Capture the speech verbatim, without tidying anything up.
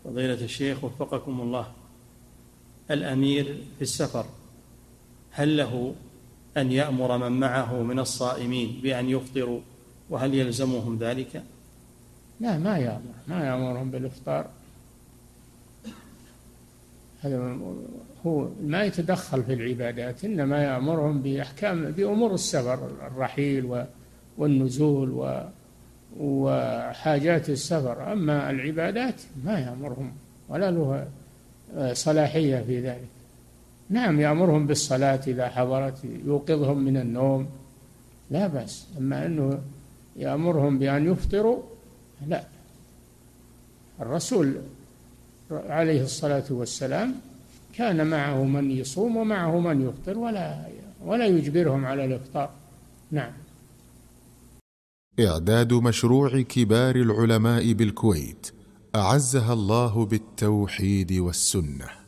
فضيلة الشيخ وفقكم الله، الأمير في السفر هل له أن يأمر من معه من الصائمين بأن يفطروا، وهل يلزمهم ذلك؟ لا، ما يأمر ما يأمرهم بالإفطار. هذا هو ما يتدخل في العبادات، إنما يأمرهم بأحكام بأمور السفر، الرحيل والنزول وحاجات السفر. أما العبادات ما يأمرهم ولا له صلاحية في ذلك. نعم يأمرهم بالصلاة إذا حضرت، يوقظهم من النوم، لا بأس. أما أنه يأمرهم بأن يفطروا لا. الرسول عليه الصلاة والسلام كان معه من يصوم ومعه من يفطر، ولا ولا يجبرهم على الإفطار. نعم. إعداد مشروع كبار العلماء بالكويت أعزها الله بالتوحيد والسنة.